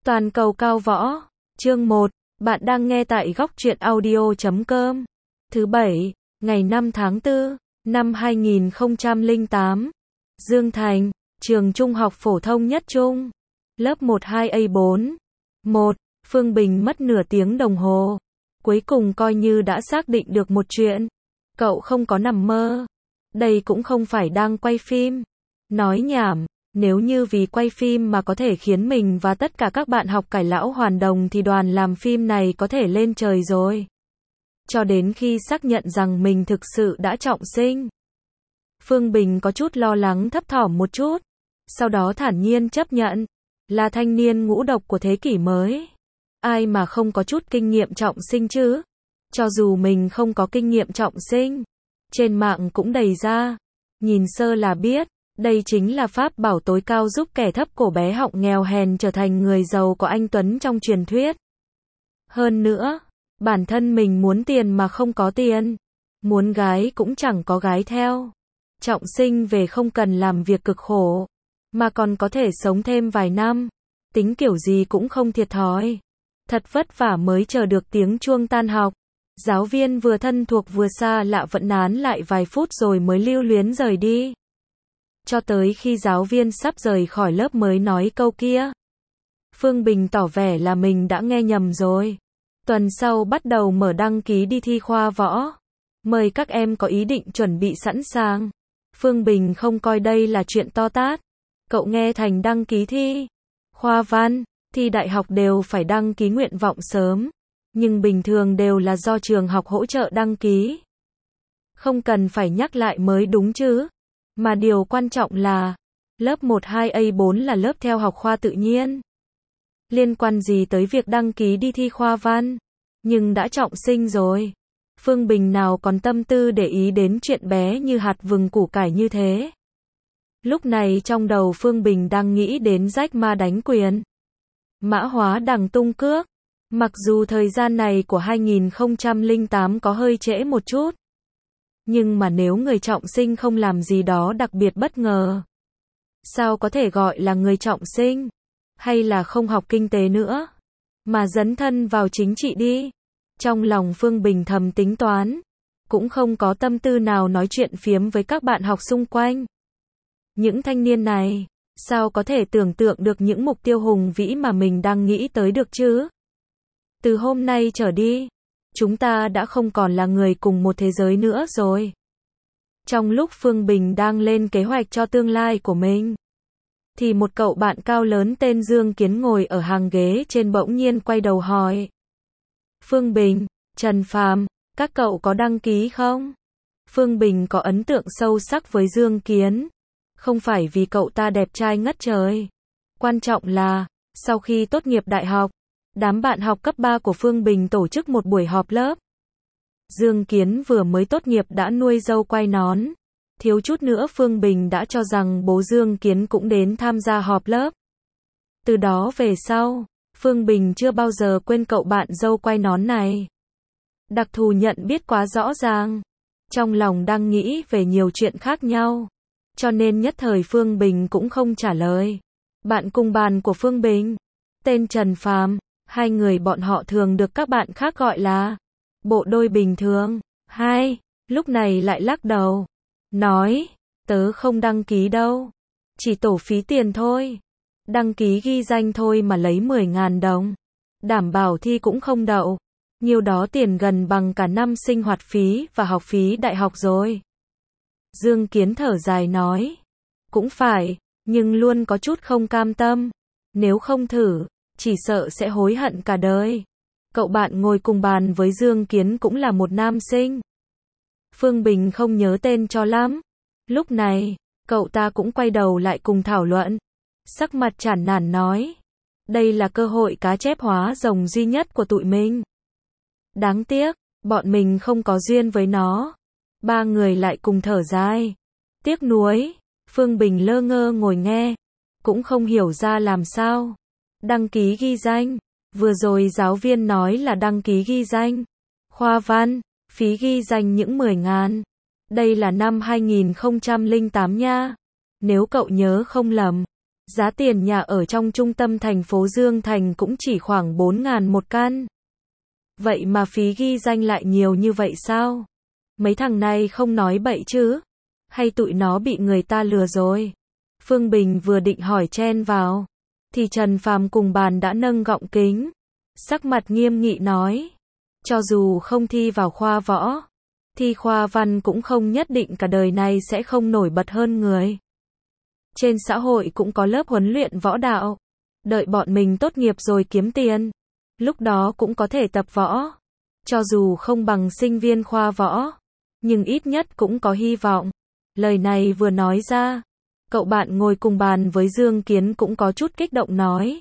Toàn cầu cao võ. Chương 1. Bạn đang nghe tại góc truyện audio.com. Thứ Bảy, ngày 5 tháng 4, năm 2008. Dương Thành, trường Trung học phổ thông Nhất Trung. Lớp 12A4. 1. Phương Bình mất nửa tiếng đồng hồ. Cuối cùng coi như đã xác định được một chuyện. Cậu không có nằm mơ. Đây cũng không phải đang quay phim. Nói nhảm. Nếu như vì quay phim mà có thể khiến mình và tất cả các bạn học cải lão hoàn đồng thì đoàn làm phim này có thể lên trời rồi. Cho đến khi xác nhận rằng mình thực sự đã trọng sinh. Phương Bình có chút lo lắng thấp thỏm một chút. Sau đó thản nhiên chấp nhận. Là thanh niên ngũ độc của thế kỷ mới. Ai mà không có chút kinh nghiệm trọng sinh chứ? Cho dù mình không có kinh nghiệm trọng sinh. Trên mạng cũng đầy ra. Nhìn sơ là biết. Đây chính là pháp bảo tối cao giúp kẻ thấp cổ bé họng nghèo hèn trở thành người giàu có anh tuấn trong truyền thuyết. Hơn nữa, bản thân mình muốn tiền mà không có tiền. Muốn gái cũng chẳng có gái theo. Trọng sinh về không cần làm việc cực khổ. Mà còn có thể sống thêm vài năm. Tính kiểu gì cũng không thiệt thòi. Thật vất vả mới chờ được tiếng chuông tan học. Giáo viên vừa thân thuộc vừa xa lạ vẫn nán lại vài phút rồi mới lưu luyến rời đi. Cho tới khi giáo viên sắp rời khỏi lớp mới nói câu kia. Phương Bình tỏ vẻ là mình đã nghe nhầm rồi. Tuần sau bắt đầu mở đăng ký đi thi khoa võ. Mời các em có ý định chuẩn bị sẵn sàng. Phương Bình không coi đây là chuyện to tát. Cậu nghe thành đăng ký thi. Khoa văn, thi đại học đều phải đăng ký nguyện vọng sớm. Nhưng bình thường đều là do trường học hỗ trợ đăng ký. Không cần phải nhắc lại mới đúng chứ. Mà điều quan trọng là, lớp 12A4 là lớp theo học khoa tự nhiên. Liên quan gì tới việc đăng ký đi thi khoa văn? Nhưng đã trọng sinh rồi. Phương Bình nào còn tâm tư để ý đến chuyện bé như hạt vừng củ cải như thế. Lúc này trong đầu Phương Bình đang nghĩ đến rách ma đánh quyền. Mã hóa đằng tung cước. Mặc dù thời gian này của 2008 có hơi trễ một chút. Nhưng mà nếu người trọng sinh không làm gì đó đặc biệt bất ngờ. Sao có thể gọi là người trọng sinh? Hay là không học kinh tế nữa? Mà dấn thân vào chính trị đi. Trong lòng Phương Bình thầm tính toán. Cũng không có tâm tư nào nói chuyện phiếm với các bạn học xung quanh. Những thanh niên này, sao có thể tưởng tượng được những mục tiêu hùng vĩ mà mình đang nghĩ tới được chứ? Từ hôm nay trở đi. Chúng ta đã không còn là người cùng một thế giới nữa rồi. Trong lúc Phương Bình đang lên kế hoạch cho tương lai của mình, thì một cậu bạn cao lớn tên Dương Kiến ngồi ở hàng ghế trên bỗng nhiên quay đầu hỏi. Phương Bình, Trần Phàm, các cậu có đăng ký không? Phương Bình có ấn tượng sâu sắc với Dương Kiến. Không phải vì cậu ta đẹp trai ngất trời. Quan trọng là, sau khi tốt nghiệp đại học, đám bạn học cấp 3 của Phương Bình tổ chức một buổi họp lớp. Dương Kiến vừa mới tốt nghiệp đã nuôi dâu quay nón. Thiếu chút nữa Phương Bình đã cho rằng bố Dương Kiến cũng đến tham gia họp lớp. Từ đó về sau, Phương Bình chưa bao giờ quên cậu bạn dâu quay nón này. Đặc thù nhận biết quá rõ ràng. Trong lòng đang nghĩ về nhiều chuyện khác nhau. Cho nên nhất thời Phương Bình cũng không trả lời. Bạn cùng bàn của Phương Bình, tên Trần Phàm. Hai người bọn họ thường được các bạn khác gọi là bộ đôi bình thường. Hai, lúc này lại lắc đầu. Nói, tớ không đăng ký đâu. Chỉ tổ phí tiền thôi. Đăng ký ghi danh thôi mà lấy 10.000 đồng. Đảm bảo thi cũng không đậu. Nhiều đó tiền gần bằng cả năm sinh hoạt phí và học phí đại học rồi. Dương Kiến thở dài nói. Cũng phải, nhưng luôn có chút không cam tâm. Nếu không thử, chỉ sợ sẽ hối hận cả đời. Cậu bạn ngồi cùng bàn với Dương Kiến cũng là một nam sinh. Phương Bình không nhớ tên cho lắm. Lúc này, cậu ta cũng quay đầu lại cùng thảo luận. Sắc mặt chán nản nói. Đây là cơ hội cá chép hóa rồng duy nhất của tụi mình. Đáng tiếc, bọn mình không có duyên với nó. Ba người lại cùng thở dài. Tiếc nuối. Phương Bình lơ ngơ ngồi nghe. Cũng không hiểu ra làm sao. Đăng ký ghi danh. Vừa rồi giáo viên nói là đăng ký ghi danh. Khoa văn, phí ghi danh những 10.000. Đây là năm 2008 nha. Nếu cậu nhớ không lầm. Giá tiền nhà ở trong trung tâm thành phố Dương Thành cũng chỉ khoảng 4.000 một căn. Vậy mà phí ghi danh lại nhiều như vậy sao? Mấy thằng này không nói bậy chứ? Hay tụi nó bị người ta lừa rồi? Phương Bình vừa định hỏi chen vào, thì Trần Phàm cùng bàn đã nâng gọng kính, sắc mặt nghiêm nghị nói, cho dù không thi vào khoa võ, thi khoa văn cũng không nhất định cả đời này sẽ không nổi bật hơn người. Trên xã hội cũng có lớp huấn luyện võ đạo, đợi bọn mình tốt nghiệp rồi kiếm tiền, lúc đó cũng có thể tập võ, cho dù không bằng sinh viên khoa võ, nhưng ít nhất cũng có hy vọng. Lời này vừa nói ra, cậu bạn ngồi cùng bàn với Dương Kiến cũng có chút kích động nói.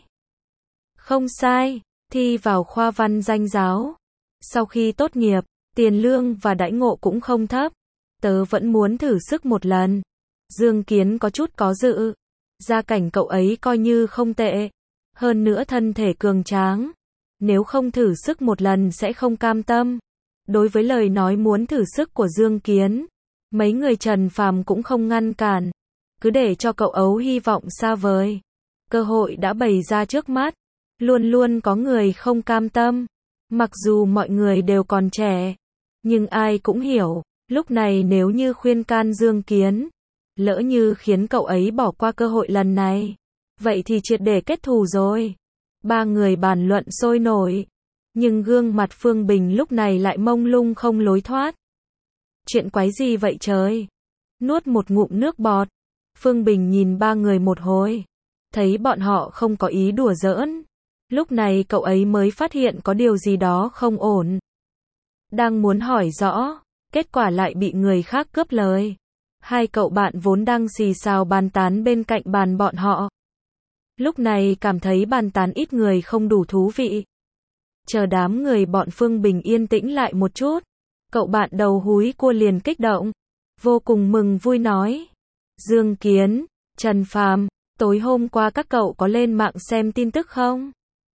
Không sai, thi vào khoa văn danh giáo. Sau khi tốt nghiệp, tiền lương và đãi ngộ cũng không thấp. Tớ vẫn muốn thử sức một lần. Dương Kiến có chút có dự. Gia cảnh cậu ấy coi như không tệ. Hơn nữa thân thể cường tráng. Nếu không thử sức một lần sẽ không cam tâm. Đối với lời nói muốn thử sức của Dương Kiến, mấy người Trần Phàm cũng không ngăn cản. Cứ để cho cậu ấu hy vọng xa vời. Cơ hội đã bày ra trước mắt. Luôn luôn có người không cam tâm. Mặc dù mọi người đều còn trẻ, nhưng ai cũng hiểu, lúc này nếu như khuyên can Dương Kiến, lỡ như khiến cậu ấy bỏ qua cơ hội lần này, vậy thì triệt để kết thù rồi. Ba người bàn luận sôi nổi, nhưng gương mặt Phương Bình lúc này lại mông lung không lối thoát. Chuyện quái gì vậy trời? Nuốt một ngụm nước bọt, Phương Bình nhìn ba người một hồi, thấy bọn họ không có ý đùa giỡn. Lúc này cậu ấy mới phát hiện có điều gì đó không ổn. Đang muốn hỏi rõ, kết quả lại bị người khác cướp lời. Hai cậu bạn vốn đang xì xào bàn tán bên cạnh bàn bọn họ. Lúc này cảm thấy bàn tán ít người không đủ thú vị. Chờ đám người bọn Phương Bình yên tĩnh lại một chút, cậu bạn đầu húi cua liền kích động, vô cùng mừng vui nói. Dương Kiến, Trần Phàm, tối hôm qua các cậu có lên mạng xem tin tức không?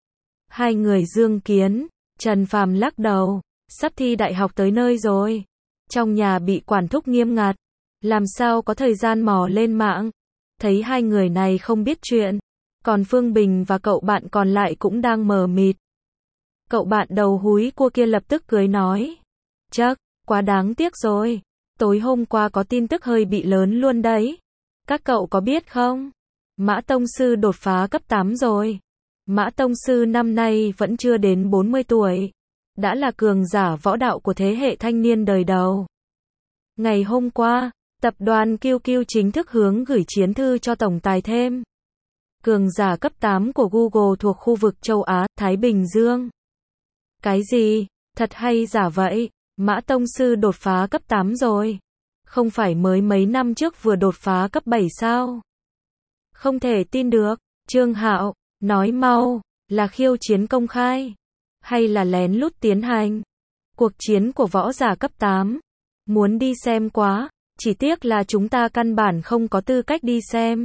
Hai người Dương Kiến, Trần Phàm lắc đầu, sắp thi đại học tới nơi rồi. Trong nhà bị quản thúc nghiêm ngặt, làm sao có thời gian mò lên mạng. Thấy hai người này không biết chuyện, còn Phương Bình và cậu bạn còn lại cũng đang mờ mịt. Cậu bạn đầu húi cua kia lập tức cười nói. Chắc, quá đáng tiếc rồi. Tối hôm qua có tin tức hơi bị lớn luôn đấy. Các cậu có biết không? Mã Tông Sư đột phá cấp 8 rồi. Mã Tông Sư năm nay vẫn chưa đến 40 tuổi. Đã là cường giả võ đạo của thế hệ thanh niên đời đầu. Ngày hôm qua, tập đoàn QQ chính thức hướng gửi chiến thư cho tổng tài thêm. Cường giả cấp 8 của Google thuộc khu vực châu Á, Thái Bình Dương. Cái gì? Thật hay giả vậy? Mã Tông Sư đột phá cấp 8 rồi. Không phải mới mấy năm trước vừa đột phá cấp 7 sao? Không thể tin được. Trương Hạo, nói mau, là khiêu chiến công khai, hay là lén lút tiến hành? Cuộc chiến của võ giả cấp 8. Muốn đi xem quá, chỉ tiếc là chúng ta căn bản không có tư cách đi xem.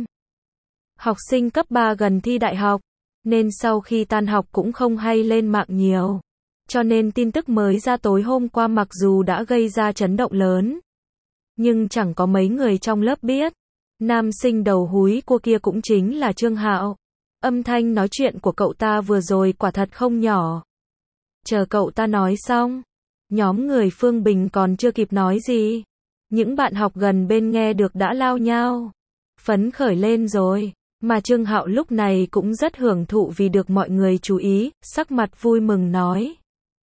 Học sinh cấp 3 gần thi đại học, nên sau khi tan học cũng không hay lên mạng nhiều. Cho nên tin tức mới ra tối hôm qua mặc dù đã gây ra chấn động lớn, nhưng chẳng có mấy người trong lớp biết. Nam sinh đầu húi cua kia cũng chính là Trương Hạo. Âm thanh nói chuyện của cậu ta vừa rồi quả thật không nhỏ. Chờ cậu ta nói xong, nhóm người Phương Bình còn chưa kịp nói gì. Những bạn học gần bên nghe được đã lao nhao. Phấn khởi lên rồi. Mà Trương Hạo lúc này cũng rất hưởng thụ vì được mọi người chú ý, sắc mặt vui mừng nói.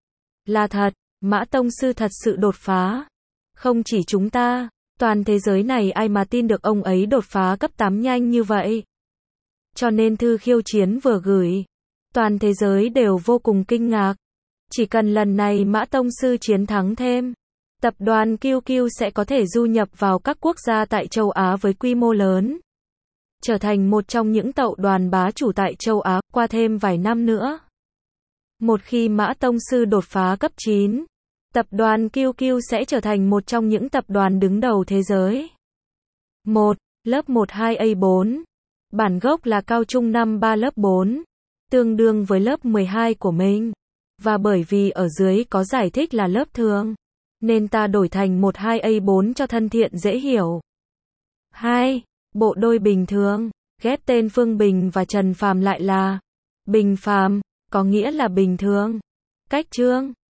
Là thật, Mã Tông Sư thật sự đột phá. Không chỉ chúng ta, toàn thế giới này ai mà tin được ông ấy đột phá cấp 8 nhanh như vậy. Cho nên thư khiêu chiến vừa gửi, toàn thế giới đều vô cùng kinh ngạc. Chỉ cần lần này Mã Tông Sư chiến thắng thêm, tập đoàn QQ sẽ có thể du nhập vào các quốc gia tại châu Á với quy mô lớn. Trở thành một trong những tập đoàn bá chủ tại châu Á, qua thêm vài năm nữa. Một khi Mã Tông Sư đột phá cấp 9, tập đoàn QQ sẽ trở thành một trong những tập đoàn đứng đầu thế giới. 1. Lớp 12A4. Bản gốc là cao trung năm 3 lớp 4, tương đương với lớp 12 của mình. Và bởi vì ở dưới có giải thích là lớp thường, nên ta đổi thành 12A4 cho thân thiện dễ hiểu. 2. Bộ đôi bình thường. ghép tên Phương Bình và Trần Phàm lại là Bình Phàm, có nghĩa là bình thường. Cách chương